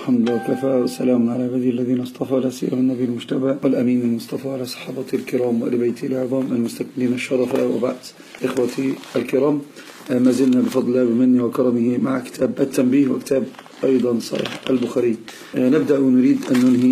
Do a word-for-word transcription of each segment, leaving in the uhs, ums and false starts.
الحمد لله وكفى وسلام على عباده الذين اصطفى لا سيما النبي المجتبى والأمين المصطفى على صحابته الكرام وآل بيته العظام المستكملين الشرف. وبعد إخوتي الكرام، ما زلنا بفضل الله بمنه وكرمه مع كتاب التنبيه وكتاب أيضا صحيح البخاري. نبدأ ونريد أن ننهي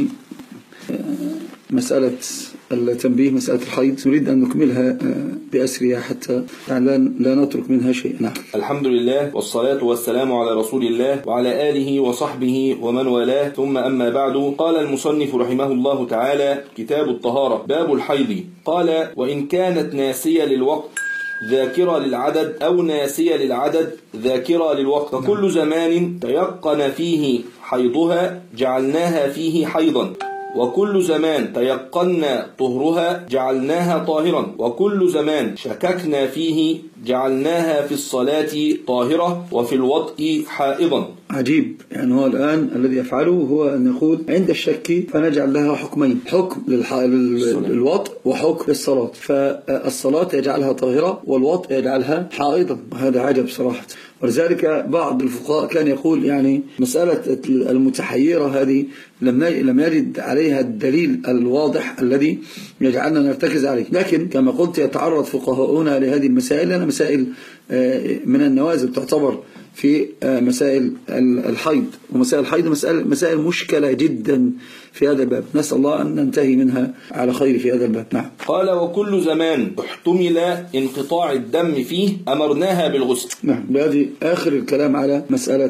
مسألة التنبيه، مسألة الحيض، نريد أن نكملها بأسرها حتى لا نترك منها شيء. نعم. الحمد لله والصلاة والسلام على رسول الله وعلى آله وصحبه ومن والاه، ثم أما بعد. قال المصنف رحمه الله تعالى: كتاب الطهارة، باب الحيض. قال: وإن كانت ناسية للوقت ذاكرة للعدد أو ناسية للعدد ذاكرة للوقت، فكل زمان تيقن فيه حيضها جعلناها فيه حيضا، وكل زمان تيقنا طهرها جعلناها طاهرا، وكل زمان شككنا فيه جعلناها في الصلاة طاهرة وفي الوطء حائضا. عجيب، يعني هو الآن الذي يفعله هو أن يقول عند الشك فنجعل لها حكمين، حكم للوطء وحكم للصلاة، فالصلاة يجعلها طاهرة والوطء يجعلها حائضا. هذا عجب صراحة. ولذلك بعض الفقهاء كان يقول يعني مسألة المتحيرة هذه لم يجد عليها الدليل الواضح الذي يجعلنا نرتكز عليه، لكن كما قلت يتعرض فقهاؤنا لهذه المسائل، لأن مسائل من النوازل تعتبر في مسائل الحيض، ومسائل الحيض مسائل, مسائل مشكلة جدا في هذا الباب، نسأل الله أن ننتهي منها على خير في هذا الباب. نعم. قال: وكل زمان احتمل انقطاع الدم فيه أمرناها بالغسل. نعم، بهذه آخر الكلام على مسألة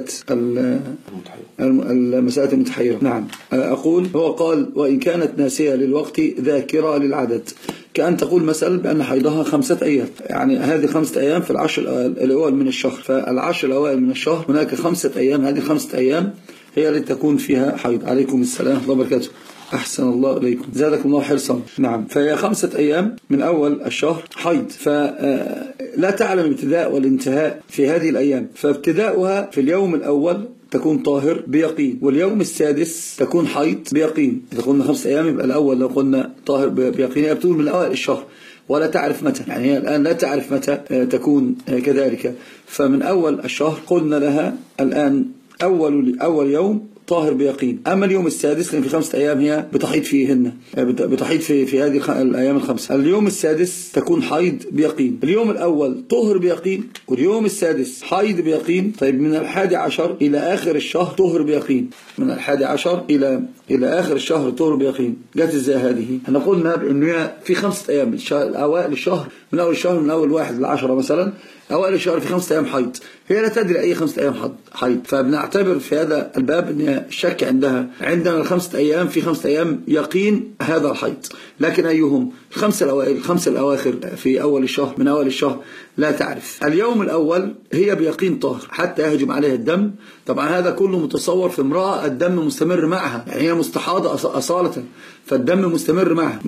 المسألة المتحيرة. نعم. أقول هو قال: وإن كانت ناسية للوقت ذاكرة للعدد، كأن تقول مثلا بأن حيضها خمسة أيام، يعني هذه خمسة أيام في العشر الأوائل من الشهر، فالعشر الأوائل من الشهر هناك خمسة أيام، هذه خمسة أيام هي التي تكون فيها حيض. عليكم السلام ورحمة الله وبركاته، أحسن الله إليكم، زادكم الله حرصا. نعم، فهي خمسة أيام من أول الشهر حيض، فلا تعلم الابتداء والانتهاء في هذه الأيام، فابتداؤها في اليوم الأول تكون طاهر بيقين، واليوم السادس تكون حيض بيقين. إذا قلنا خمسة أيام يبقى الأول لو قلنا طاهر بيقين هي بتقول من أوائل الشهر ولا تعرف متى، يعني هي الآن لا تعرف متى تكون كذلك، فمن أول الشهر قلنا لها الآن أول أول يوم طاهر بيقين. أما اليوم السادس لأن في خمسة أيام هي بتحيض فيهن، بتحيض في في هذه الأيام الخمسة، اليوم السادس تكون حيض بيقين. اليوم الأول طهر بيقين واليوم السادس حيض بيقين. طيب من الحادي عشر إلى آخر الشهر طهر بيقين، من الحادي عشر إلى إلى آخر الشهر طهر بيقين. جت إزاي هذه؟ احنا قلنا بأنها في خمسة أيام، أوائل الشهر من أول الشهر من أول واحد لعشرة مثلا، أوائل الشهر في خمسة أيام حيض، هي لا تدري أي خمسة أيام حيض، فبنعتبر في هذا الباب أن الشك عندها عندنا الخمسة أيام في خمسة أيام يقين هذا الحيض، لكن أيهم الخمسة الأوائل الخمسة الأواخر في أول الشهر من أول الشهر لا تعرف. اليوم الأول هي بيقين طاهر حتى يهجم عليها الدم. طبعا هذا كله متصور في امرأة الدم مستمر معها، يعني هي مستحاضة أصالة فالدم مستمر معها،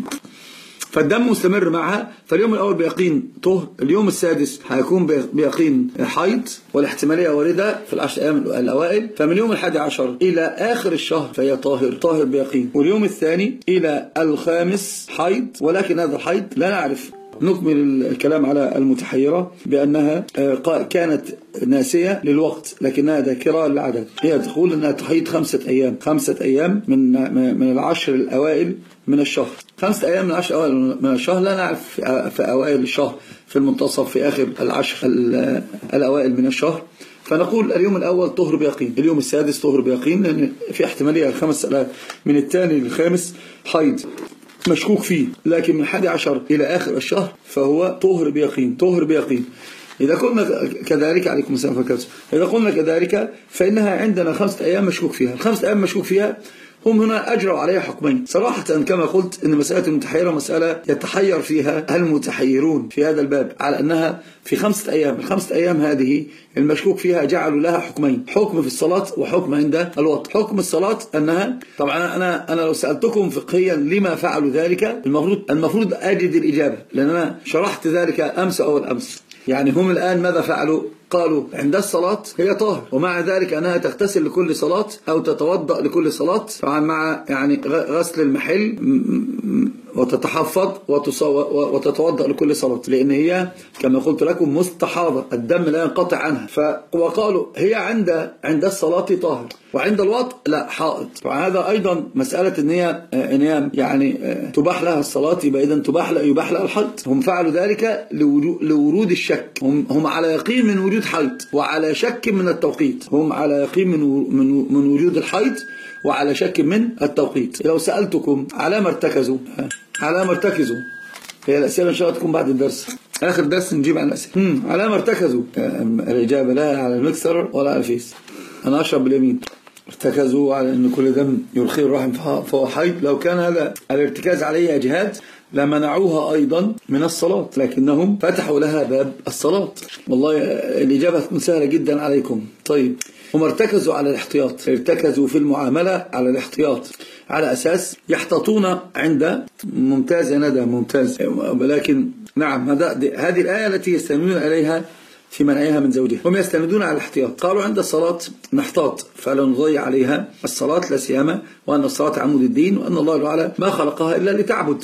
فالدم مستمر معها، فاليوم الأول بيقين طهر، اليوم السادس هيكون بيقين حيض، والاحتمالية واردة في العشر أيام الأوائل، فمن اليوم الحادي عشر إلى آخر الشهر فهي طاهر طاهر بيقين، واليوم الثاني إلى الخامس حيض، ولكن هذا الحيض لا نعرف. نكمل الكلام على المتحيرة بأنها كانت ناسية للوقت لكنها ذاكرة للعدد. هي تقول أنها تحيض خمسة أيام خمسة أيام من من العشر الأوائل من الشهر، خمسة أيام من العشر الأوائل من الشهر لا نعرف في أوائل الشهر في المنتصف في آخر العشر الأوائل من الشهر، فنقول اليوم الأول طهر بيقين، اليوم السادس طهر بيقين، لأن في احتمالية الخمس من الثاني للخامس حيض مشكوك فيه، لكن من حادي عشر إلى آخر الشهر فهو طهر بيقين طهر بيقين. إذا قلنا كذلك عليكم السلام وبركاته، إذا قلنا كذلك فإنها عندنا خمسة أيام مشكوك فيها، الخمسة أيام مشكوك فيها هم هنا أجروا عليها حكمين. صراحة كما قلت إن مسألة المتحيرة مسألة يتحير فيها المتحيرون في هذا الباب، على أنها في خمسة أيام، الخمسة أيام هذه المشكوك فيها جعلوا لها حكمين، حكم في الصلاة وحكم عند الوطء. حكم الصلاة أنها طبعا أنا أنا لو سألتكم فقهيا لما فعلوا ذلك المفروض المفروض أجد الإجابة، لأن أنا شرحت ذلك أمس أو الأمس. يعني هم الآن ماذا فعلوا؟ قالوا عند الصلاة هي طاهر، ومع ذلك أنها تغتسل لكل صلاة أو تتوضأ لكل صلاة، طبعا مع يعني غسل المحل وتتحفظ وتتوضأ لكل صلاة، لأن هي كما قلت لكم مستحاضة، الدم لا ينقطع عنها. وقالوا هي عند عند الصلاة طاهر، وعند الوضع لا حائض. وهذا أيضا مسألة إن هي إن هي يعني تباح لها الصلاة، يبقى إذا تباح لها يباح لها الحيض. هم فعلوا ذلك لورود الشك، هم هم على يقين من وجود حيض وعلى شك من التوقيت، هم على يقين من من من وجود الحيض وعلى شك من التوقيت. لو سألتكم على ما ارتكزوا على ما ارتكزوا هي الأسئلة إن شاء الله تكون بعد الدرس، آخر درس نجيب عن الأسئلة. على ما ارتكزوا، الإجابة لا على المكسر ولا على الفيس. أنا أشرب باليمين. ارتكزوا على أن كل دم يرخي الرحم فهو حيض. لو كان هذا الارتكاز عليه أجهاد لمنعوها أيضا من الصلاة، لكنهم فتحوا لها باب الصلاة. والله الإجابة تكون سهلة جدا عليكم. طيب، هم ارتكزوا على الاحتياط، ارتكزوا في المعاملة على الاحتياط، على أساس يحتاطون عند ممتاز. ندى ممتاز. ولكن نعم، هذه الآية التي يستندون إليها في منعها من زوجها، هم يستندون على الاحتياط. قالوا عند الصلاة نحتاط فلا نضيع عليها الصلاة، لا سيما وأن الصلاة عمود الدين، وأن الله تعالى ما خلقها إلا لتعبد.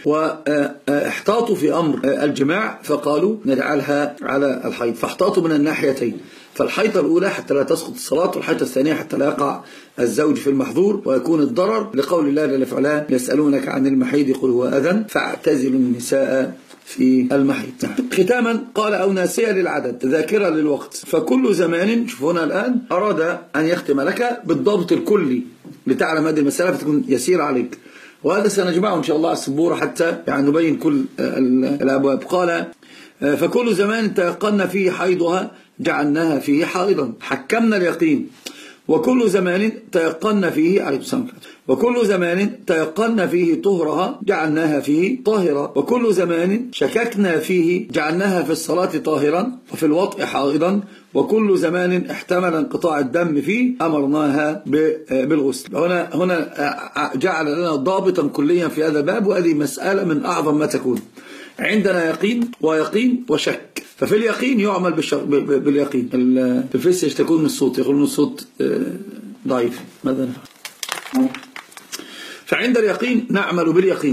واحتاطوا في أمر الجماع فقالوا نجعلها على الحيض، فاحتاطوا من الناحيتين. فالحيطة الأولى حتى لا تسقط الصلاة، والحيطة الثانية حتى لا يقع الزوج في المحظور ويكون الضرر، لقول الله جل وعلا يسألونك عن المحيض قل هو أذى فاعتزلوا النساء في المحيض. ختاما قال أو ناسية للعدد ذاكرة للوقت. فكل زمان، شوفونا الآن أراد أن يختم لك بالضبط الكلي لتعلم هذه المسألة فتكون يسير عليك، وهذا سنجمعه إن شاء الله على السبورة حتى يعني نبين كل الأبواب. قال فكل زمان تيقن فيه حيضها جعلناها فيه حائضا، حكمنا اليقين. وكل زمان تيقن فيه عليه السلام وكل زمان تيقن فيه طهرها جعلناها فيه طاهرة. وكل زمان شككنا فيه جعلناها في الصلاة طاهرا وفي الوطء حائضا. وكل زمان احتمل انقطاع الدم فيه أمرناها بالغسل. هنا هنا جعل لنا ضابطا كليا في هذا الباب، وهذه مسألة من أعظم ما تكون. عندنا يقين ويقين وشك، ففي اليقين يعمل باليقين. في الفيس تكون من الصوت، يقولون الصوت ضعيف، ماذا نفعل؟ فعند اليقين نعمل باليقين.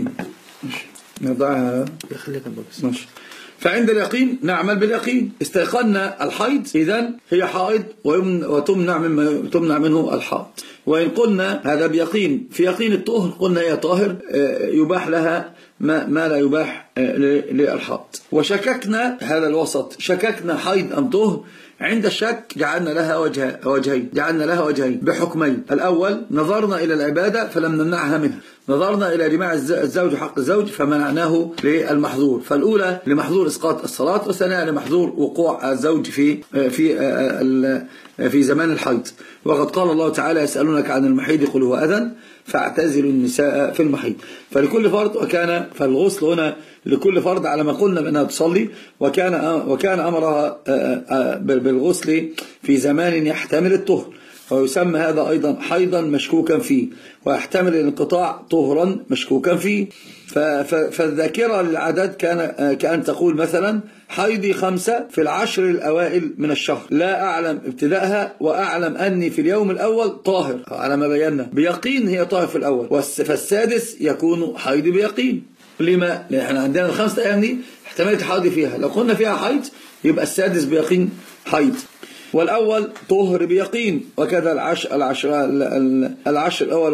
نضعها يخليك البوكس. ماشي. فعند اليقين نعمل باليقين. استيقنا الحيض إذن هي حائض وتمنع مما تمنع منه الحائض. وإن قلنا هذا بيقين في يقين الطهر قلنا هي طاهر يباح لها ما, ما لا يباح للحائض. وشككنا هذا الوسط، شككنا حيض أم طهر. عند الشك جعلنا لها وجه وجهين جعلنا لها وجهين بحكمين. الأول نظرنا إلى العبادة فلم نمنعها منها، نظرنا إلى جماع الزوج حق الزوج فمنعناه للمحظور. فالأولى لمحظور إسقاط الصلاة، والثانية لمحظور وقوع الزوج في في في زمان الحيض. وقد قال الله تعالى يسألونك عن المحيض قل هو أذى فاعتزلوا النساء في المحيض. فلكل فرد وكان فالغسل هنا لكل فرد على ما قلنا بأنها تصلي، وكان وكان أمرها بالغسل في زمان يحتمل الطهر، ويسمى هذا أيضا حيضا مشكوكا فيه، ويحتمل الانقطاع طهرا مشكوكا فيه. فالذاكرة للعدد كان كأن تقول مثلا حيضي خمسة في العشر الأوائل من الشهر، لا أعلم ابتداءها وأعلم أني في اليوم الأول طاهر على ما بينا بيقين هي طاهر في الأول، فالسادس يكون حيضي بيقين. لما؟ لأن احنا عندنا الخمسة أيام دي احتمالت حيضي فيها، لو قلنا فيها حيض يبقى السادس بيقين حيض، والأول طهر بيقين. وكذا العشر العشر العشر الأول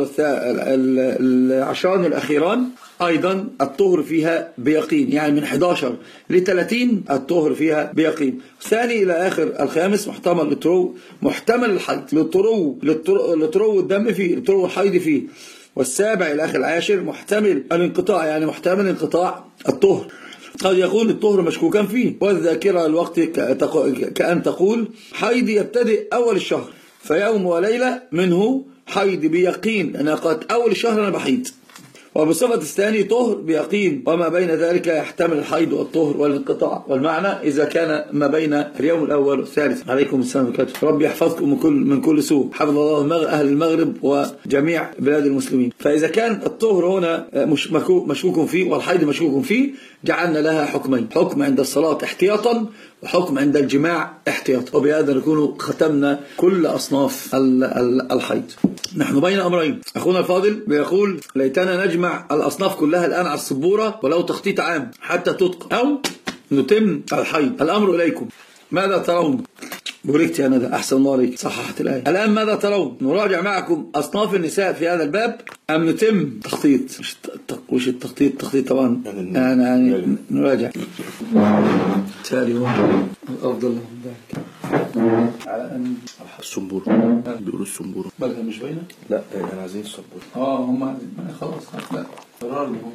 والعشران الأخيران أيضا الطهر فيها بيقين، يعني من أحد عشر ل ثلاثين الطهر فيها بيقين. الثاني إلى آخر الخامس محتمل للطرو محتمل الحيض للطرو للطرو الدم فيه للطرو الحيض فيه. والسابع إلى آخر العاشر محتمل الانقطاع، يعني محتمل انقطاع الطهر، قد يكون الطهر مشكوكا فيه. والذاكرة الوقت كأن تقول حيضي يبتدئ أول الشهر فيوم وليلة منه حيض بيقين، أنا قد أول الشهر أنا بحيض. وبصفة الثاني طهر بيقين، وما بين ذلك يحتمل الحيض والطهر والانقطاع. والمعنى إذا كان ما بين اليوم الأول والثالث. عليكم السلام عليكم. ربي يحفظكم من كل من كل سوء. حفظ الله أهل المغرب وجميع بلاد المسلمين. فإذا كان الطهر هنا مش مشكوك فيه والحيض مشكوك فيه جعلنا لها حكمين، حكم عند الصلاة احتياطا وحكم عند الجماع احتياطا. وبهذا نكون ختمنا كل أصناف الحيض. نحن بين أمرين. أخونا الفاضل بيقول ليتنا نجمع نجمع الأصناف كلها الآن على السبورة ولو تخطيط عام حتى تتقن أو نتم الحيض. الأمر إليكم، ماذا ترون؟ بوركت يا ندى، أحسن الله عليك، صححت الآية. الآن ماذا ترون؟ نراجع معكم أصناف النساء في هذا الباب أم نتم تخطيط؟ وش التخطيط؟ تخطيط طبعا يعني, يعني نراجع تالي أفضل لهم ذلك على أن السنبور بيقولوا السنبور بلها مش باينة؟ لا احنا عايزين السنبور. اه هم عايزين خلاص لا قرار لهم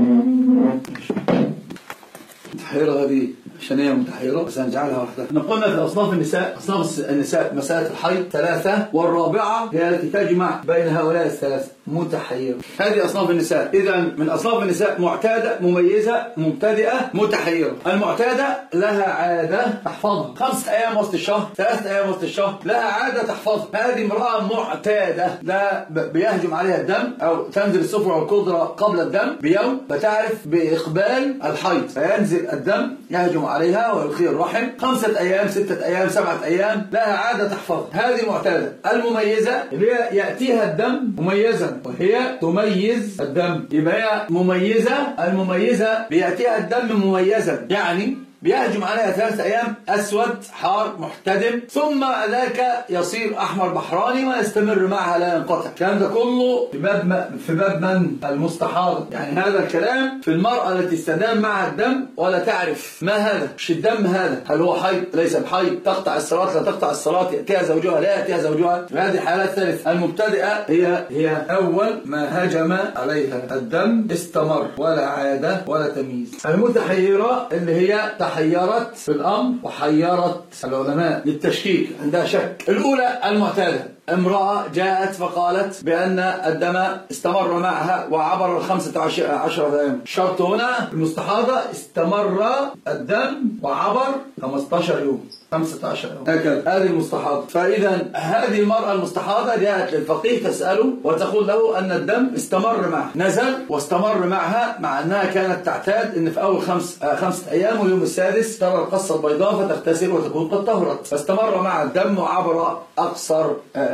متحيرة هذه عشان هي متحيرة بس هنجعلها واحدة. نقولنا في أصناف النساء، أصناف النساء مسألة الحيض ثلاثة، والرابعة هي التي تجمع بين هؤلاء الثلاثة متحيرة. هذه أصناف النساء. إذا من أصناف النساء معتادة، مميزة، مبتدئة، متحيرة. المعتادة لها عادة تحفظها، خمسة أيام وسط الشهر، ثلاثة أيام وسط الشهر، لها عادة تحفظها. هذه امرأة معتادة لا بيهجم عليها الدم أو تنزل السفرة والقدرة قبل الدم بيوم، فتعرف بإقبال الحيض فينزل الدم يهجم عليها ويلقي الرحم. خمسة أيام، ستة أيام، سبعة أيام، لها عادة تحفظها. هذه معتادة. المميزة اللي هي يأتيها الدم مميزا وهي تميز الدم، يبقى هي مميزة. المميزة بيأتيها الدم مميزا، يعني بيهجم عليها ثلاثة أيام أسود حار محتدم، ثم ذاك يصير أحمر بحراني ويستمر معها لا ينقطع. الكلام ده كله في باب في باب من المستحاض، يعني هذا الكلام في المرأة التي استدام معها الدم ولا تعرف ما هذا، مش الدم هذا، هل هو حيض ليس بحيض، تقطع الصلاة لا تقطع الصلاة، يأتيها زوجها لا يأتيها زوجها. في هذه الحالات الثالثة المبتدئة هي هي أول ما هجم عليها الدم استمر ولا عادة ولا تمييز. المتحيرة اللي هي حيرت في الأمر وحيرت العلماء للتشكيك، عندها شك. الأولى المعتادة، امرأة جاءت فقالت بأن الدم استمر معها وعبر الخمسة عشر أيام. الشرط هنا المستحاضة استمر الدم وعبر خمسة عشر يوم، خمسة عشر يوم هكذا. هذه المستحاضة. فإذا هذه المرأة المستحاضة جاءت للفقيه تسأله وتقول له أن الدم استمر معها، نزل واستمر معها، مع أنها كانت تعتاد أن في أول خمس خمسة أيام واليوم السادس ترى القصة البيضاء فتغتسل وتكون قد طهرت، فاستمر مع الدم وعبر أقصر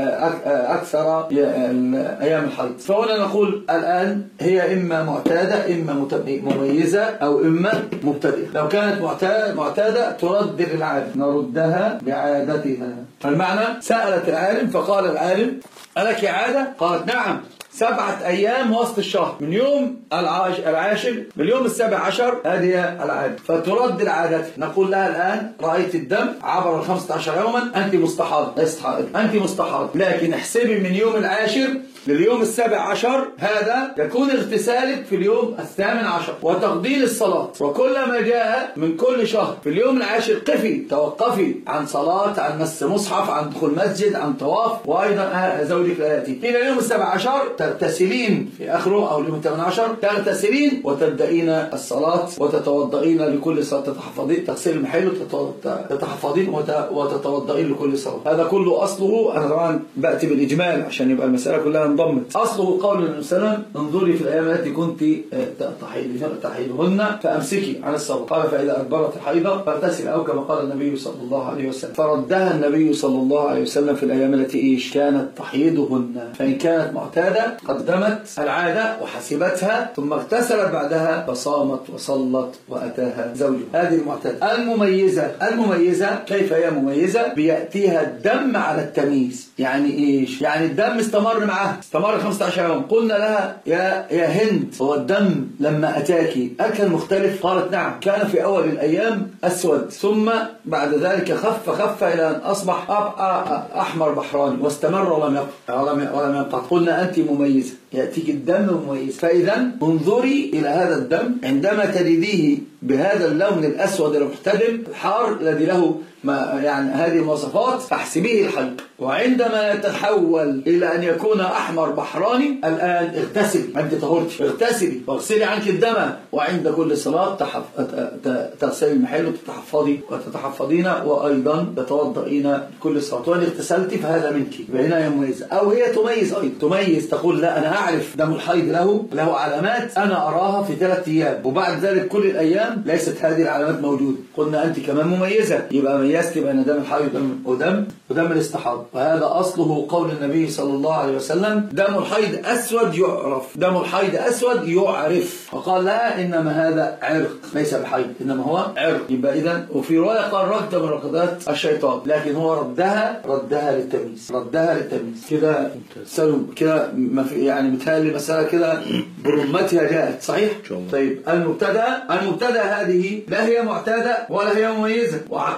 أكثر أيام الحيض. فهنا نقول الآن هي إما معتادة إما مميزة أو إما مبتدئة. لو كانت معتادة ترد للعادة، نردها بعادتها. فالمعنى سألت العالم فقال العالم ألك عادة؟ قالت نعم، سبعة أيام وسط الشهر من يوم العاشر لليوم السابع عشر، هذه العادة، فترد العادة. نقول لها الآن رأيت الدم عبر الخمسة عشر يوما، أنت مستحاض، ليست حائض، أنت مستحاض، لكن احسبي من يوم العاشر لليوم السابع عشر، هذا يكون اغتسالك في اليوم الثامن عشر وتقضي الصلاة. وكلما جاء من كل شهر في اليوم العاشر قفي توقفي عن صلاة، عن مس مصحف، عن دخول مسجد، عن طواف، وأيضا زوجك لا يأتي. إلى اليوم السابع عشر تغتسلين في آخره أو اليوم الثامن عشر تغتسلين وتبدأين الصلاة وتتوضئين لكل صلاة، تتحفظين تغسلي المحل وتتحفظين وتتوضئين لكل صلاة. هذا كله أصله، أنا طبعا بأتي بالإجمال عشان يبقى المسألة كلها انضمت. أصله قول النبي صلى الله عليه وسلم انظري في الأيام التي كنت تحيضهن فأمسكي عن الصلاة، قال فإذا أدبرت الحيضة فاغتسل، أو كما قال النبي صلى الله عليه وسلم. فردها النبي صلى الله عليه وسلم في الأيام التي إيش كانت تحيضهن. فإن كانت معتادة قدمت العادة وحسبتها ثم اغتسلت بعدها فصامت وصلت وأتاها زوجها. هذه المعتادة. المميزة، المميزة كيف هي مميزة؟ بيأتيها الدم على التمييز. يعني إيش؟ يعني الدم استمر معها، استمر خمسة عشر يوم. قلنا لها يا يا هند، هو الدم لما أتاكي أكل مختلف؟ قالت نعم، كان في أول الأيام أسود ثم بعد ذلك خف خف إلى أن أصبح أحمر بحراني واستمر ولم ولم ينقطع. قلنا أنت مميزة، يأتيك الدم مميز. فإذا انظري إلى هذا الدم عندما تجديه بهذا اللون الأسود المحتدم الحار الذي له ما يعني هذه المواصفات فاحسبيه الحيض. وعندما يتحول إلى أن يكون أحمر بحراني الآن اغتسلي، أنت طهرتي، اغتسلي واغسلي عنك الدم، وعند كل صلاة تغسلي المحل وتتحفظي وتتحفظين وأيضا تتوضئين كل صلاة. وإن اغتسلتي فهذا منك، بينها مميزة. أو هي تميز أيضا، تميز تقول لا أنا أعرف دم الحيض له له علامات أنا أراها في ثلاثة أيام وبعد ذلك كل الأيام ليست هذه العلامات موجودة. قلنا أنت كمان مميزة، يبقى ميزت بين دم الحيض ودم ودم, ودم الاستحاضة. وهذا أصله قول النبي صلى الله عليه وسلم: دم الحيض أسود يعرف، دم الحيض أسود يعرف. وقال لها: إنما هذا عرق ليس بحيض، إنما هو عرق. يبقى إذن وفي رواية قال ركض من ركضات الشيطان، لكن هو ردها ردها للتمييز، ردها للتمييز كده كده يعني متهيألي مسألة كده برمتها جاءت صحيح؟ طيب المبتدأ المبتدأ هذه لا هي معتادة ولا هي مميزة،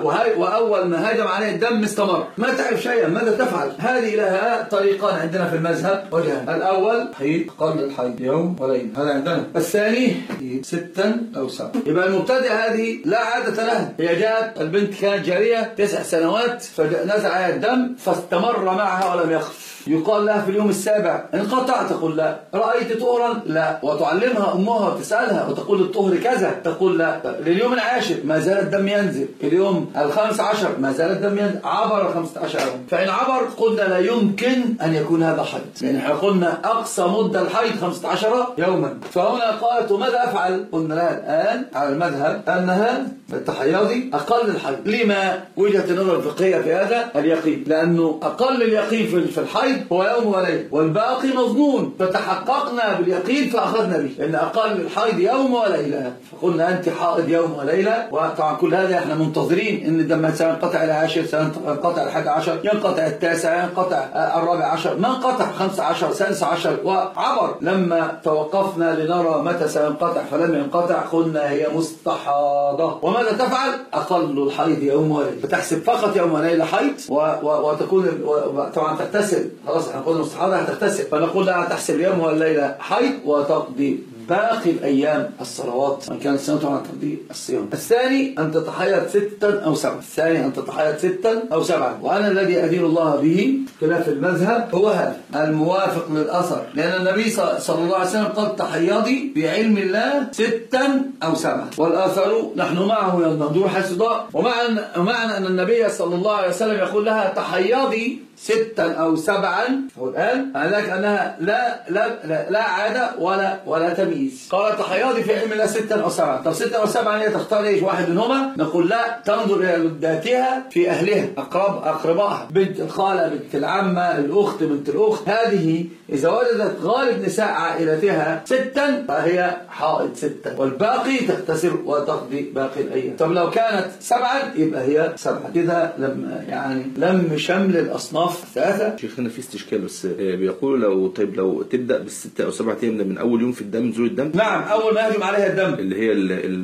وأول ما هاجم عليه الدم استمر، ما تعرف شيئا، ماذا تفعل؟ هذه لها طريقان عندنا في المذهب وجهان: الأول حيض قبل الحيض يوم وليلة، هذا عندنا. الثاني ستا أو سبعة. يبقى المبتدأ هذه لا عادة لها، هي جاءت البنت كانت جارية تسع سنوات فنزل عليها الدم فاستمر معها ولم يخف، يقال لها في اليوم السابع انقطع، تقول لا. رأيت طهرا؟ لا. وتعلمها أمها وتسألها وتقول الطهر كذا، تقول لا. لليوم العاشر ما زال الدم ينزل، اليوم الخامس عشر ما زال الدم ينزل، عبر الخمسة عشر يوم. فإن عبر قلنا لا يمكن أن يكون هذا حيض، لأن احنا قلنا أقصى مدة الحيض خمسة عشر يوما. فهنا قالت: وماذا أفعل؟ قلنا لها الآن على المذهب أنها التحيضي أقل الحيض. لما؟ وجهة النظر الفقهية في هذا اليقين، لأنه أقل اليقين في الحيض هو يوم وليلة، والباقي مظنون، فتحققنا باليقين فأخذنا به، لأن أقل الحيض يوم وليلة، فقلنا أنت حائض يوم وليلة. وطبعا كل هذا احنا منتظرين ان الدم سينقطع العاشر، سينقطع الحادي عشر، ينقطع التاسع، ينقطع الرابع عشر، ما انقطع خمسة عشر، سادس عشر وعبر. لما توقفنا لنرى متى سينقطع فلم ينقطع قلنا هي مستحاضة. وماذا تفعل؟ أقل الحيض يوم وليلة، فتحسب فقط يوم وليلة حيض و... و... وتكون طبعا تغتسل، خلاص احنا قلنا مستحاضة هتغتسل، فنقول لها تحسب يوم والليلة حيض وتقضي باقي الأيام الصلوات من كانت سنة عن تقضي الصيام. الثاني أن تتحيض ستا أو سبعا، الثاني أن تتحيض ستا أو سبعا. وأنا الذي أدين الله به خلاف المذهب هو هذا الموافق للأثر، لأن النبي صلى الله عليه وسلم قال: تحيضي بعلم الله ستا أو سبعا، والآثر نحن معه يندور حيث ضاء. ومعنى أن النبي صلى الله عليه وسلم يقول لها تحيضي ستا أو سبعا، والآن هذاك أنها لا لا لا, لا عادة ولا ولا تمييز. قال تحيضي في علم الله ستا أو سبعا. طب ستا أو سبعا هي تختار إيش واحد منهما؟ نقول لا، تنظر إلى ذاتها في أهلها، أقرب أقربائها، بنت الخالة، بنت العمة، الأخت، بنت الأخت. هذه إذا وجدت غالب نساء عائلتها ستا فهي حائض ستا، والباقي تغتسل وتقضي باقي الأيام. طب لو كانت سبعا يبقى هي سبعا. كده لم يعني لم شمل الأصناف ثلاثة. شيخنا في استشكال بس بيقولوا لو طيب لو تبدأ بالستة أو سبعة أيام من أول يوم في الدم، نزول الدم. نعم، أول ما يهجم عليها الدم اللي هي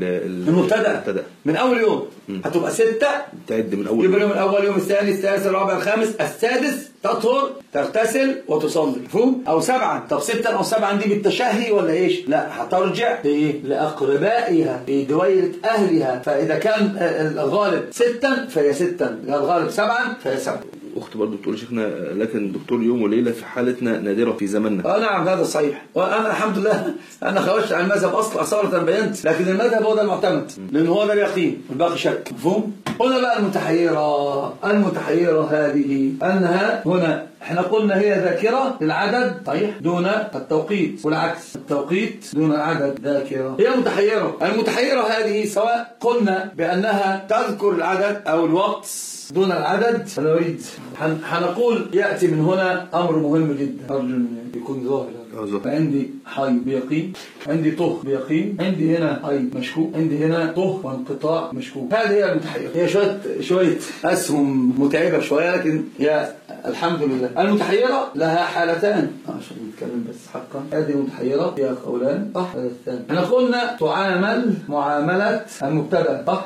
المبتدأ من أول يوم م. هتبقى ستة، تعد من أول يبقى يوم الأول، يوم الثاني، الثالث، الرابع، الخامس، السادس تطهر، تغتسل وتصلي. مفهوم؟ أو سبعا. طب ستا أو سبعا دي بالتشهي ولا إيش؟ لا، هترجع لأقربائها، لدويرة أهلها. فإذا كان الغالب ستا فهي ستا، الغالب سبعا فهي سبعا. أخت برضو بتقول شيخنا لكن دكتور يوم وليلة في حالتنا نادرة في زمننا. اه نعم هذا صحيح، وأنا الحمد لله أنا خرجت عن المذهب أصلا أصالة بينت، لكن المذهب هو ده المعتمد، لأن هو ده اليقين والباقي شك. مفهوم؟ هنا بقى المتحيرة المتحيرة هذه أنها هنا احنا قلنا هي ذاكرة للعدد صحيح دون التوقيت، والعكس التوقيت دون العدد ذاكرة. هي متحيرة. المتحيرة هذه سواء قلنا بأنها تذكر العدد أو الوقت دون العدد، فنريد حنقول يأتي من هنا أمر مهم جدا أرجو أن يكون ظاهرا. فعندي حي بيقين، عندي طه بيقين، عندي هنا حي مشكوك، عندي هنا طه وانقطاع مشكوك. هذه هي المتحيرة. هي شوية شوية أسهم متعبة شوية، لكن هي الحمد لله. المتحيرة لها حالتان عشان نتكلم بس حقا. هذه المتحيرة فيها قولان صح. هذا الثاني احنا قلنا تعامل معاملة المبتدأ صح.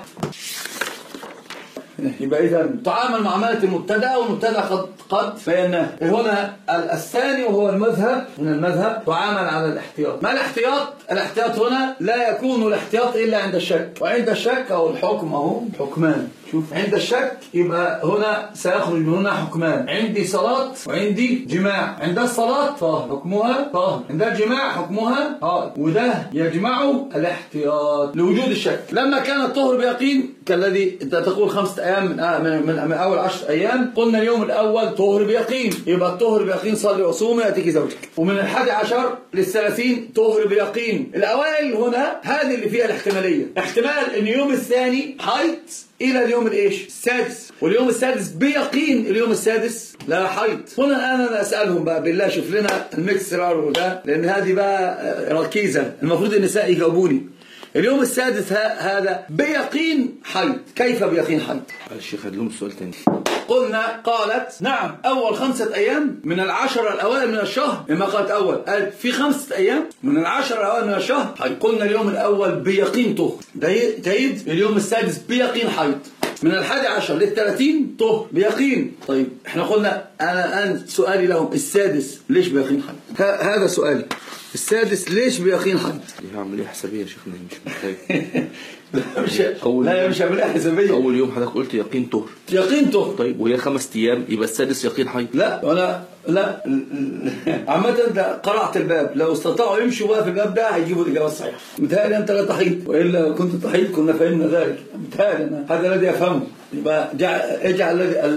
يبقى إذا تعامل معاملة المبتدأ، والمبتدأ قد قد بيناه. هنا الثاني وهو المذهب، من المذهب تعامل على الاحتياط. ما الاحتياط؟ الاحتياط هنا لا يكون الاحتياط إلا عند الشك، وعند الشك أو الحكم أهو حكمان. شوف عند الشك يبقى هنا سيخرج من هنا حكمان، عندي صلاة وعندي جماع. عند الصلاة طاهر حكمها طاهر، عند الجماع حكمها طاهر، وده يجمع الاحتياط لوجود الشك. لما كان الطهر بيقين كالذي انت تقول خمسة ايام من, من, من, من اول عشر ايام، قلنا اليوم الاول طهر بيقين، يبقى الطهر بيقين صلي وصوم يأتيك زوجك. ومن الحادي عشر للثلاثين طهر بيقين. الأوائل هنا هذه اللي فيها الاحتمالية، احتمال ان اليوم الثاني حيض الى اليوم الايش السادس، واليوم السادس بيقين اليوم السادس لا حيض. هنا الان انا اسالهم بقى بالله شوف لنا الميكسر ده، لان هذه بقى ركيزه المفروض النساء يجاوبوني. اليوم السادس هذا بيقين حيض، كيف بيقين حيض؟ الشيخ خد لهم السؤال تاني. قلنا قالت نعم أول خمسة أيام من العشرة الأوائل من الشهر. لما قالت أول قالت في خمسة أيام من العشرة الأوائل من الشهر حيض. قلنا اليوم الأول بيقين طهر جيد، اليوم السادس بيقين حيض. من الحادي عشر للثلاثين طهر بيقين. طيب احنا قلنا أنا الآن سؤالي لهم السادس ليش بيقين حيض؟ هذا سؤالي، السادس ليش بيقين حيض؟ دي عملية حسابية يا شيخنا مش محتاج. لا مش لا مش عملية حسابية. أول يوم حضرتك قلت يقين طهر. يقين طهر. طيب وهي خمس أيام يبقى السادس يقين حيض. لا ولا لا عامة ده قرأت الباب، لو استطاعوا يمشوا بقى في الباب ده هيجيبوا الإجابة الصحيحة. متهيألي أنت لا تحيط، وإلا كنت تحيط كنا فهمنا ذلك. متهيألي أنا هذا الذي أفهمه. يبقى اجعل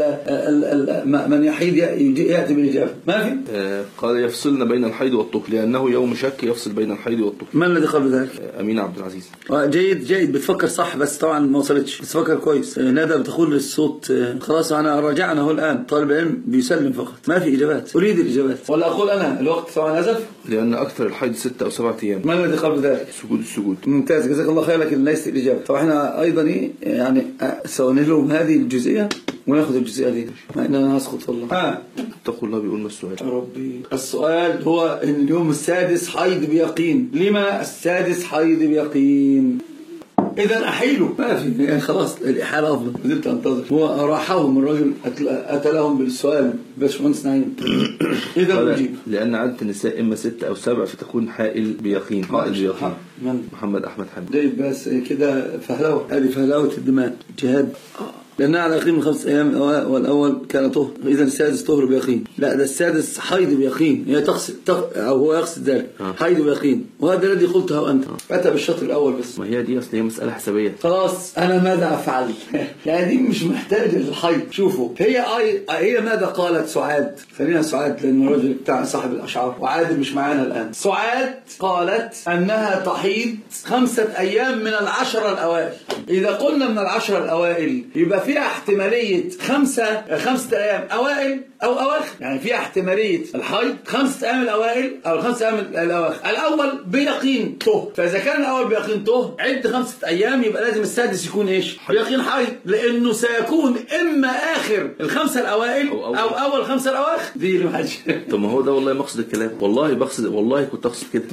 من يحيد يأتي بالإجابة. ما في؟ آه قال يفصلن بين الحيض والطهر لأنه يوم شك يفصل بين الحيض والطهر. من الذي قال ذلك؟ آه أمين عبد العزيز. آه جيد جيد بتفكر صح، بس طبعا ما وصلتش، بتفكر كويس. آه ندى بتقول الصوت آه خلاص أنا راجعنا هو الآن، طالب علم بيسلم فقط ما في إجابات. أريد الإجابات ولا أقول أنا الوقت طبعا نزف. لأن أكثر الحيض ستة أو سبعة أيام. من الذي قال ذلك؟ سجود السجود. ممتاز جزاك الله خير، لكن ليست الإجابة. طبعا احنا أيضا إيه يعني سوينا لهم هذه الجزئية وناخذ الجزئية دي مع إن أنا هسقط والله. آه اتقوا الله بيقول ما السؤال؟ يا ربي السؤال هو إن اليوم السادس حيض بيقين. لما السادس حيض بيقين؟ إذا أحيلوا ما في يعني خلاص الإحالة أفضل. زلت أنتظر هو راحهم الرجل أتى لهم بالسؤال باشمهندس نعيم. إذا أجيب لأن عدد النساء إما ستة أو سبعة فتكون حائل بيقين. حائل بيقين. محمد أحمد حمد. جيد بس كده فهلوة، هذه فهلوة الدماء جهاد. لأنها على يقين من خمس أيام والأول كان طهر، إذا السادس طهر بيقين. لا ده السادس حيض بيقين، هي تقصد تق... أو هو يقصد ذلك حيض بيقين، وهذا الذي قلته أنت. أتى بالشطر الأول بس. ما هي دي أصل هي مسألة حسابية. خلاص أنا ماذا أفعل؟ يعني دي مش محتاجة للحيض. شوفوا هي أي... هي ماذا قالت سعاد؟ خلينا سعاد لأن الرجل بتاع صاحب الأشعار وعادل مش معانا الآن. سعاد قالت أنها تحيض خمسة أيام من العشرة الأوائل. إذا قلنا من العشرة الأوائل يبقى فيها احتمالية خمسة خمسة أيام أوائل أو أواخر، يعني فيها احتمالية الحيض خمسة أيام الأوائل أو خمسة أيام الأواخر. الأول بيقين طهر، فإذا كان الأول بيقين طهر عد خمسة أيام يبقى لازم السادس يكون إيش؟ بيقين حيض، لأنه سيكون إما آخر الخمسة الأوائل أو أول, أو أول خمسة الأواخر. دي اللي محدش. طب ما هو ده والله مقصد الكلام، والله بقصد والله كنت أقصد كده.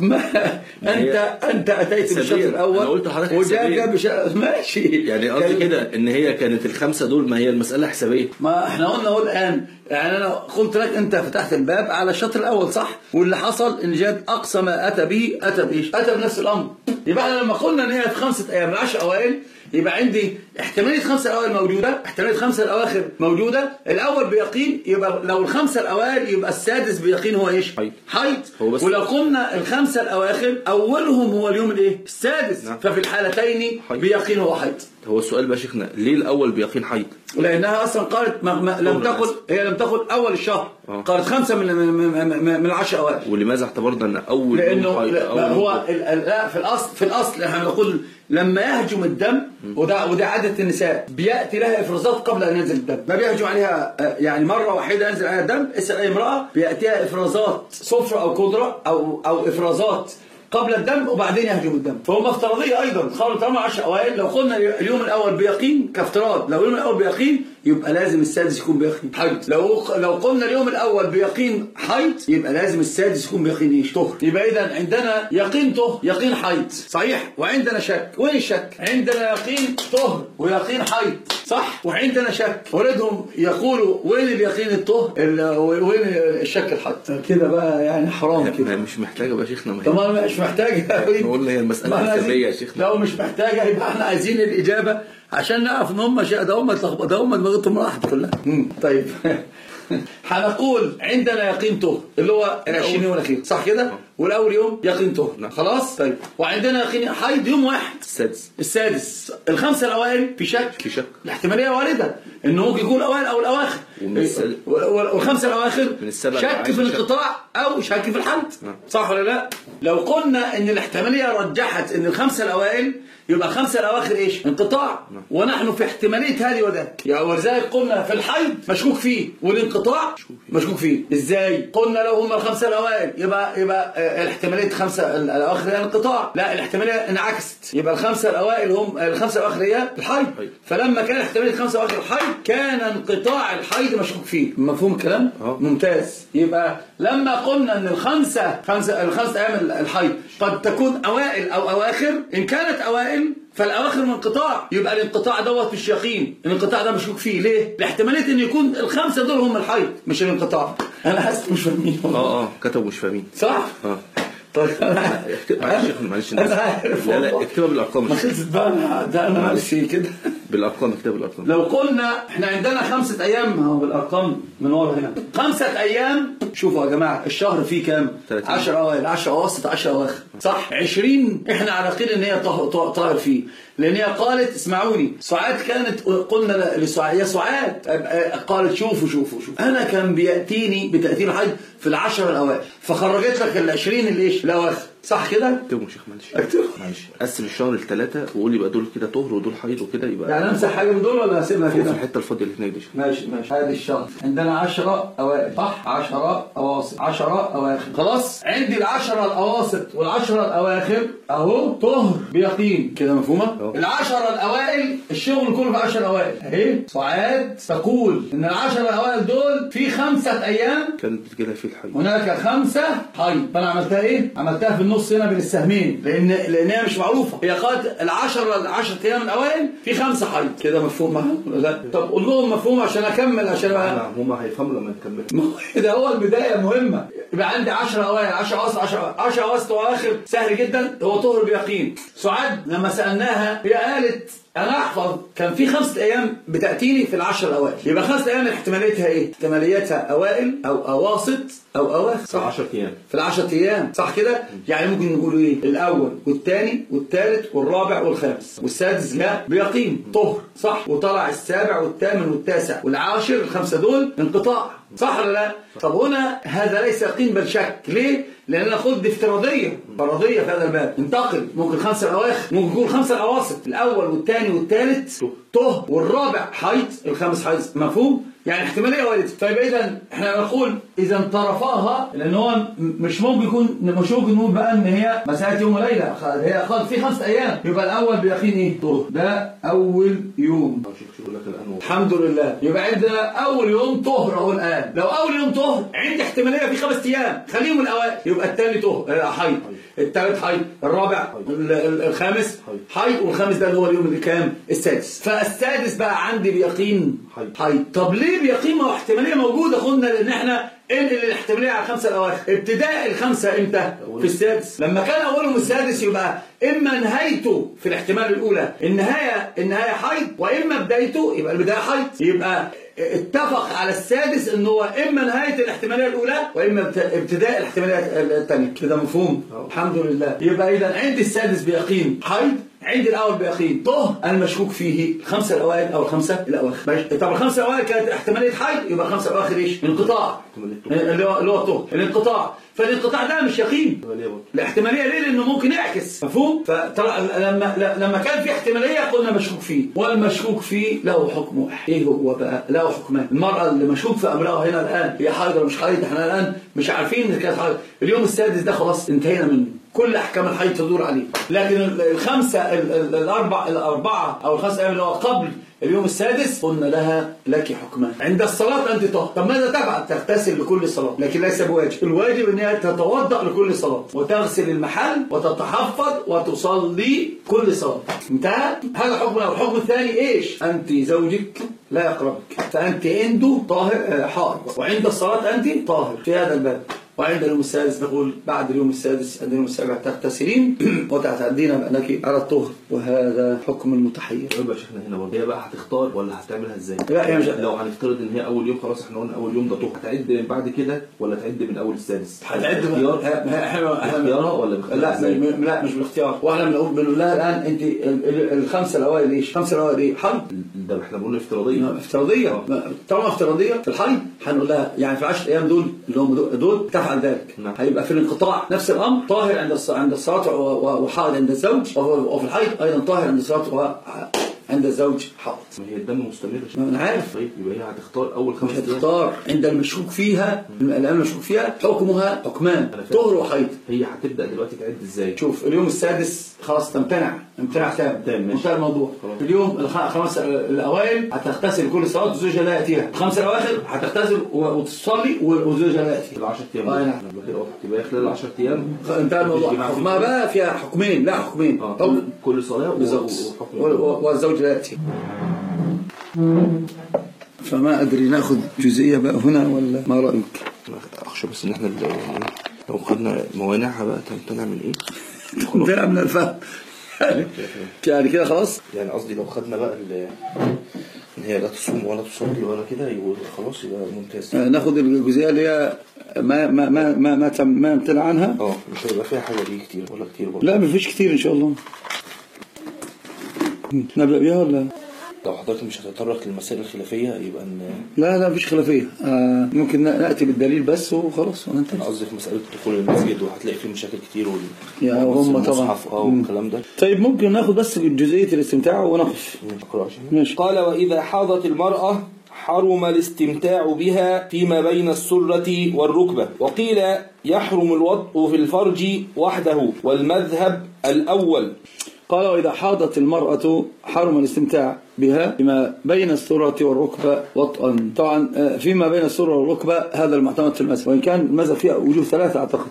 أنت أنت أتيت بالشرط الأول أنا قلت حضرتك وجاء بش... ماشي يعني قصدي كده إن هي كانت الخمسة دول، ما هي المسألة حسابية. ما احنا قلنا هو الآن يعني أنا قلت لك أنت فتحت الباب على الشطر الأول صح، واللي حصل إن جاد أقصى ما أتى به أتى بإيش؟ أتى بنفس الأمر. يبقى أنا لما قلنا إن هي في خمسة أيام العشر أوائل يبقى عندي احتمالية خمسة الأوائل موجودة، احتمالية خمسة الأواخر موجودة. الأول بيقين يبقى لو الخمسة الأوائل يبقى السادس بيقين هو إيش؟ حيض. حيض. ولو قلنا الخمسة الأواخر أولهم هو اليوم الإيه؟ السادس. نعم. ففي الحالتين بيقين هو حيض. هو السؤال بقى شيخنا ليه الأول بيقين حيض؟ لأنها أصلا قالت ما ما لم تقل هي لم تقل أول الشهر. أوه. قالت خمسة من من, من العشر أوائل. ولماذا اعتبرنا أن أول لأنه لا هو لا في الأصل في الأصل احنا نقول لما يهجم الدم وده وده عادة النساء بيأتي لها إفرازات قبل أن ينزل الدم، ما بيهجم عليها يعني مرة واحدة ينزل عليها الدم. اسأل أي امرأة بيأتيها إفرازات صفرة أو خضرة أو أو إفرازات قبل الدم وبعدين يهجم الدم، فهم افتراضية أيضا. قالوا طالما عشر أوائل لو قلنا اليوم الأول بيقين كافتراض، لو اليوم الأول بيقين يبقى لازم السادس يكون بيقين حيض. لو لو قلنا اليوم الأول بيقين حيض يبقى لازم السادس يكون بيقين إيش؟ طهر. يبقى إذا عندنا يقين طهر يقين حيض صحيح، وعندنا شك. وين الشك؟ عندنا يقين طهر ويقين حيض صح، وعندنا شك. أريدهم يقولوا وين اليقين الطهر وين الشك الحيض. كده بقى يعني حرام كده. مش محتاجة بقى شيخنا. طبعا مش محتاجة. نقول هي المسألة حسابية يا شيخنا. لو مش محتاجة يبقى احنا عايزين الإجابة عشان نعرف ان هم ده هم اتلخبطوا، ده هم دماغتهم راحت كلها. طيب هنقول عندنا يقين طهر اللي هو العشرين يوم الاخير، صح كده؟ والاول يوم يقين طهر. نعم. خلاص طيب. وعندنا يقين حيض يوم واحد السادس. السادس. الخمسه الاوائل في شك في شك. الاحتماليه وارده انه ممكن يكون الاوائل او الاواخر. السل... والخمسه الاواخر من السبع شك في الانقطاع او شك في الحد. نعم. صح ولا لا؟ لو قلنا ان الاحتماليه رجحت ان الخمسه الاوائل يبقى الخمسه الاواخر ايش؟ انقطاع. نعم. ونحن في احتماليه هذه وذاك. يعني ولذلك قلنا في الحيض مشكوك فيه والانقطاع مشكوك فيه. ازاي؟ قلنا لو هم الخمسه الاوائل يبقى يبقى الاحتماليه الخمسه الاواخر هي الانقطاع. لا، الاحتماليه انعكست، يبقى الخمسه الاوائل هم الخمسه الاواخر هي الحيض. فلما كان احتماليه الخمسه الاواخر الحيض كان انقطاع الحيض مشكوك فيه. مفهوم الكلام؟ أوه. ممتاز. يبقى لما قلنا ان الخمسه خمسه الخمسه ايام الحيض قد تكون اوائل او اواخر، ان كانت اوائل فالاواخر من انقطاع، يبقى الانقطاع دوت مش يقين، الانقطاع ده مشكوك فيه. ليه؟ لاحتماليه ان يكون الخمسه دول هم الحيض مش الانقطاع. انا حاسس مش فاهمين. اه اه كتبوا مش فاهمين. صح؟ اه طيب معلش معلش انا عارف. لا لا اكتبها بالارقام. ما خلصت بقى. انا ده انا معلش كده بالارقام. اكتبها بالارقام. لو قلنا احنا عندنا خمسه ايام اهو بالارقام من ورا هنا. خمسه ايام. شوفوا يا جماعه الشهر فيه كام؟ عشرة اوائل، عشرة اواسط، عشرة اواخر، صح؟ عشرين احنا على قيل ان هي طاهر فيه، لان هي قالت اسمعوني. سعاد كانت قلنا لسعاد يا سعاد قالت شوفوا شوفوا شوفوا انا كان بياتيني بتاتي الحيض في العشر الاوائل، فخرجت لك العشرين اللي ايش؟ الاواخر، صح كده؟ اكتبوا يا شيخ معلش. اكتبوا معلش. قسم الشهر لثلاثه وقول يبقى دول كده طهر ودول حيض وكده، يبقى يعني امسح حاجه من دول ولا اسيبها كده؟ في الحته الفاضيه اللي هناك دي. ماشي ماشي. هذه الشهر عندنا عشرة اوائل، صح؟ عشرة اواسط، عشرة اواخر. خلاص عندي العشرة الاواسط والعشرة الاواخر اهو طهر بيقين كده. مفهومه؟ العشرة الاوائل الشغل كله في عشرة اوائل اهي. سعاد تقول ان العشرة الاوائل دول في خمسه ايام كانت بتجيلها في الحيض، هناك خمسه حيض. فانا عملتها ايه؟ عملتها في النص هنا بين السهمين، لان لان هي مش معروفه. هي قالت العشرة العشرة ايام الاوائل في خمسه حيض كده. مفهوم؟ لا طب قول لهم مفهوم عشان اكمل. عشان لا هم هيفهموا لما نكمل. ده هو البدايه مهمه. يبقى عندي عشرة اوائل، عشرة اواسط، عشرة اواسط واخر سهل جدا، هو طهر بيقين. سعاد لما سالناها هي قالت انا احفظ كان في خمسة ايام بتاتيني في العشر الاوائل، يبقى خمسة ايام احتماليتها ايه؟ احتماليتها اوائل او اواسط او اواخر، صح؟ عشرة ايام في العشر ايام، صح كده؟ يعني ممكن نقول ايه؟ الاول والثاني والثالث والرابع والخامس والسادس جاء بيقين طهر، صح؟ وطلع السابع والثامن والتاسع والعاشر، الخمسه دول انقطاع، صح ولا لا؟ طب هنا هذا ليس يقين بل شك. ليه؟ لان انا خد افتراضيه فرضيه في هذا الباب. انتقل ممكن خمسه الاواخر، ممكن يكون خمسه الاواسط، الاول والثاني والثالث طه والرابع حيض، الخامس حيض. مفهوم؟ يعني احتماليه والده. طيب اذا احنا نقول اذا طرفاها، لان هو مش ممكن يكون مش ممكن نقول بقى ان هي مساله يوم وليله، هي خالص في خمس ايام، يبقى الاول بيقين ايه؟ طه، ده اول يوم. الحمد لله. يبقى عندنا اول يوم طهر اهو الان. لو اول يوم طهر عندي احتماليه في خمس ايام، خليهم الاوائل، يبقى الثاني طهر حيض، الثالث حيض، الرابع الخامس حيض، والخامس ده اللي هو اليوم اللي كام؟ السادس. فالسادس بقى عندي بيقين حيض. طب ليه بيقين؟ ما هو احتماليه موجوده. قلنا لان احنا انقل الاحتماليه على الخمسه الاواخر. ابتداء الخمسه امتى؟ في السادس. لما كان اولهم السادس يبقى اما نهايته في الاحتمال الاولى النهايه النهايه حيض، واما بدايته يبقى البدايه حيض. يبقى اتفق على السادس ان هو اما نهايه الاحتماليه الاولى واما ابتداء الاحتماليه الثانيه. كده مفهوم؟ الحمد لله. يبقى اذا عندي السادس بيقين حيض، عندي الاول بيقين طه المشكوك فيه الخمسه الاوائل او الخمسه الاواخر. طب الخمسه الاوائل كانت احتماليه حيض، يبقى الخمسه الاواخر ايش؟ انقطاع، اللي هو اللي هو طه الانقطاع. فالانقطاع ده مش يقين، الاحتماليه ليه؟ لانه ممكن يعكس. مفهوم؟ فلما لما كان في احتماليه قلنا مشكوك فيه، والمشكوك فيه له حكم واحد. ايه هو بقى؟ له حكمان. المراه اللي مشكوك في امرها هنا الان هي حائض ولا مش حائض؟ احنا الان مش عارفين ان كانت حائض. اليوم السادس ده خلاص انتهينا منه، كل احكام الحيض تدور عليه. لكن الخمسه الاربع الاربعه او الخمسه ايام اللي هو قبل اليوم السادس قلنا لها لك حكمان. عند الصلاه انت طاهر. طب ماذا تفعل؟ تغتسل لكل صلاه، لكن ليس بواجب. الواجب انها تتوضا لكل صلاه وتغسل المحل وتتحفظ وتصلي كل صلاه. انتهى. هذا حكم. الحكم الثاني ايش؟ انت زوجك لا يقربك، فانت عنده طاهر حائض، وعند الصلاه انت طاهر في هذا الباب. وعند اليوم السادس نقول بعد اليوم السادس عند اليوم السابع تغتسلين وتعتدين بأنك على الطهر، وهذا حكم المتحير. يبقى شيخنا هنا برضه هي بقى هتختار ولا هتعملها ازاي؟ لا هي مش لو هنفترض ان هي اول يوم خلاص احنا قلنا اول يوم ده طهر، هتعد من بعد كده ولا تعد من اول السادس؟ هتعد باختيار باختيارها ولا باختيار؟ لا م... لا مش باختيار. واحنا بنقول بنقول لها الان انت الخمسه الاوائل ايش؟ الخمسه الاوائل ايه؟ حرب. ده احنا بنقول افتراضيه. افتراضيه طالما افتراضيه في الحرب هنقول لها يعني في عشر ايام دول اللي هم دول تفعل ذلك. نعم. هيبقى في الانقطاع نفس الامر، طاهر عند عند الصلاه وحائض عند الزوج، وفي الحيض ايضا طاهر عند الصلاه عند الزوج حائض. ما هي الدم مستمر. ما انا عارف. طيب يبقى هي هتختار اول خمس ايام. هتختار عند المشكوك فيها، الان المشكوك فيها حكمها حكمان طهر وحيض. هي هتبدا دلوقتي تعد ازاي؟ شوف اليوم السادس خلاص تمتنع امتناع تام انتهى الموضوع. في اليوم الخمس الاوائل هتغتسل كل صلاه وزوجها لا ياتيها، الخمسه الاواخر هتغتسل وتصلي وزوجها لا ياتيها. ال عشرة ايام. اه نعم. يبقى خلال ال عشرة ايام انتهى الموضوع. حكمها بقى فيها حكمين، لا حكمين آه. كل صلاه وحكم والزوج لا ياتي. فما ادري ناخذ جزئيه بقى هنا ولا ما رايك؟ اخشى بس ان احنا لو خدنا موانعها بقى تمتنع من ايه؟ تمتنع من الفهم يعني كده خلاص. يعني قصدي لو خدنا بقى ان هي لا تصوم ولا تصلي ولا كده يبقى خلاص يبقى ممتاز. ناخد الجزئيه اللي هي ما ما ما ما ما, ما امتنع عنها. اه مش هيبقى فيها حاجه دي كتير ولا كتير برضه؟ لا مفيش كتير ان شاء الله. نبدأ بيها ولا؟ لو حضرتك مش هتتطرق للمسائل الخلافية يبقى ان لا لا مفيش خلافية. آه ممكن نأتي بالدليل بس وخلاص. انا قصدي في مسألة دخول المسجد وهتلاقي فيه مشاكل كتير وال... يا هم طبعا والكلام ده. طيب ممكن ناخد بس جزئية الاستمتاع ونقف. ماشي. قال وإذا حاضت المرأة حرم الاستمتاع بها فيما بين السرة والركبة، وقيل يحرم الوطء في الفرج وحده، والمذهب الأول. قال وإذا حاضت المرأة حرم الاستمتاع بها فيما بين السرة والركبة وطئا. طبعا فيما بين السرة والركبة هذا المعتمد في المذهب، وإن كان المذهب فيها وجوه ثلاثة أعتقد.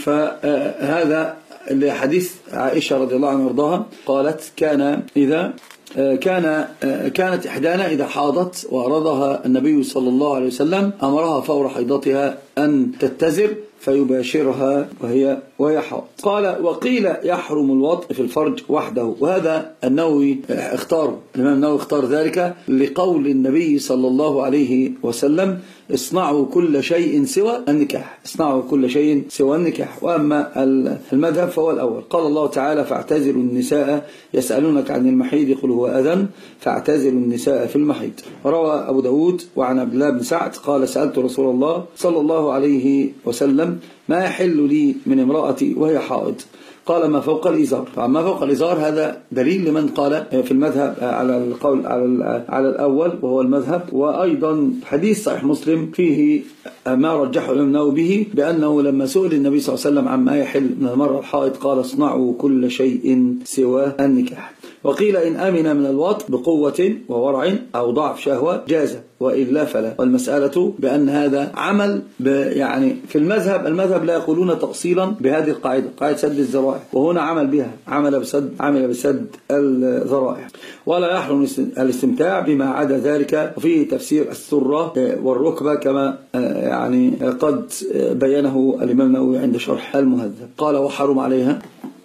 فهذا لحديث عائشة رضي الله عنها وارضاها قالت كان إذا كان كانت إحدانا إذا حاضت وأرادها النبي صلى الله عليه وسلم أمرها فور حيضتها أن تتزر فيباشرها وهي وهي حائض. قال وقيل يحرم الوطء في الفرج وحده، وهذا النووي اختار الإمام النووي اختار ذلك لقول النبي صلى الله عليه وسلم اصنعوا كل شيء سوى النكاح، اصنعوا كل شيء سوى النكاح. وأما المذهب فهو الأول. قال الله تعالى فاعتزلوا النساء يسألونك عن المحيض قل هو أذن فاعتزلوا النساء في المحيض. روى أبو داود وعن عبد الله بن سعد قال سألت رسول الله صلى الله عليه وسلم ما يحل لي من امرأتي وهي حائض؟ قال ما فوق الإزار. فما فوق الإزار هذا دليل لمن قال في المذهب على القول على على الأول وهو المذهب. وأيضا حديث صحيح مسلم فيه ما رجحه الإمام النووي به بأنه لما سئل النبي صلى الله عليه وسلم عما يحل من المرأة الحائض قال اصنعوا كل شيء سوى النكاح. وقيل إن أمن من الوطء بقوة وورع أو ضعف شهوة جاز وإلا فلا. والمسألة بأن هذا عمل يعني في المذهب المذهب لا يقولون تأصيلا بهذه القاعدة قاعدة سد الذرائع، وهنا عمل بها عمل بسد عمل بسد الذرائع. ولا يحرم الاستمتاع بما عدا ذلك، وفيه تفسير السرة والركبة كما يعني قد بينه الإمام النووي عند شرح المهذب. قال وحرم عليها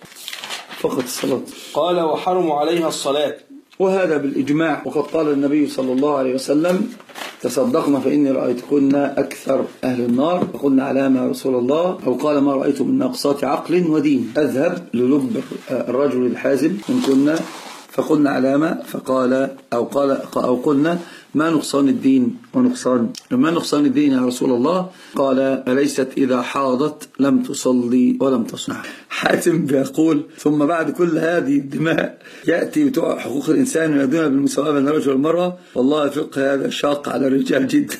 فقط الصلاة. قال وحرم عليها الصلاة، وهذا بالإجماع. وقد قال النبي صلى الله عليه وسلم تصدقنا فإني رأيتكن أكثر أهل النار. فقلنا على ما رسول الله؟ أو قال ما رأيت من ناقصات عقل ودين أذهب للب الرجل الحازم من كنا. فقلنا علامة فقال أو قال أو قلنا ما نقصان الدين ونقصان ما نقصان الدين يا رسول الله؟ قال أليست إذا حاضت لم تصلي ولم تصنع. حاتم بيقول ثم بعد كل هذه الدماء يأتي بتوع حقوق الإنسان ويدون بالمساواة بين الرجل والمرأة. والله فقه هذا شاق على الرجال جدا.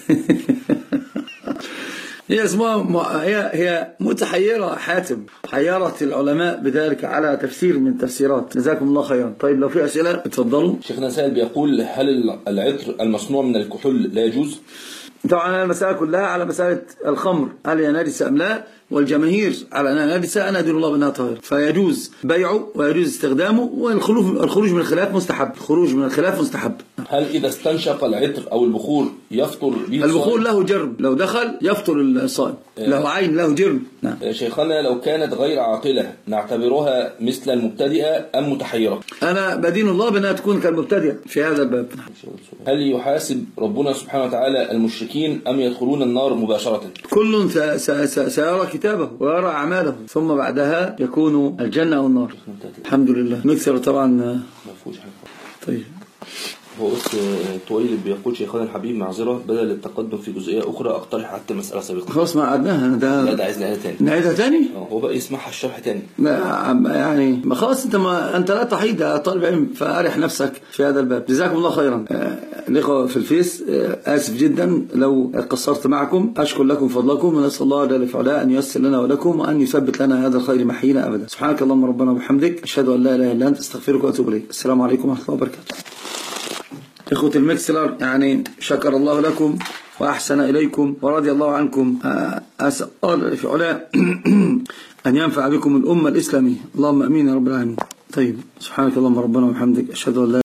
هي اسمها هي هي متحيرة. حاتم حيرت العلماء بذلك على تفسير من تفسيرات. جزاكم الله خيرا. طيب لو في أسئلة اتفضلوا. شيخنا سائل بيقول هل العطر المصنوع من الكحول لا يجوز؟ طبعا المسألة كلها على مسألة الخمر هل هي نجسة أم لا، والجماهير على أنها نجسة، أنا أدين الله بأنها طاهرة، فيجوز بيعه ويجوز استخدامه، والخروج الخروج من الخلاف مستحب. الخروج من الخلاف مستحب. هل إذا استنشق العطر أو البخور يفطر به؟ البخور له جرم، لو دخل يفطر الصائم، له عين له جرم. نعم. شيخنا لو كانت غير عاقلة نعتبرها مثل المبتدئة أم متحيرة؟ أنا بدين الله بأنها تكون كالمبتدئة في هذا الباب. هل يحاسب ربنا سبحانه وتعالى المشركين أم يدخلون النار مباشرة؟ كل سيرى كتابه ويرى أعماله، ثم بعدها يكون الجنة أو النار. الحمد لله. نكثر طبعا. طيب هو بس طويل بيقول شيخنا الحبيب معذرة، بدل التقدم في جزئية أخرى أقترح حتى مسألة سابقة. خلاص ما عدناها ده. لا ده عايز نعيدها تاني. نعيدها تاني؟ هو بقى يسمعها الشرح تاني. يعني ما خلاص أنت ما أنت لا تحيد يا طالب علم، فأرح نفسك في هذا الباب. جزاكم الله خيرا. الإخوة في الفيس آسف جدا لو قصرت معكم، أشكر لكم فضلكم، ونسأل الله جل وعلا أن ييسر لنا ولكم وأن يثبت لنا هذا الخير محينا أبدا. سبحانك اللهم ربنا وبحمدك، أشهد أن لا إله إلا أنت، أستغفرك وأتوب إليك. السلام عليكم ورحمة الله وبركاته. إخوة المكسلر، يعني شكر الله لكم وأحسن إليكم ورضي الله عنكم. أسأل الله في علا أن ينفع بكم الأمة الإسلامية، اللهم أمين يا رب العالمين. طيب سبحانك اللهم ربنا وبحمدك، أشهد أن لا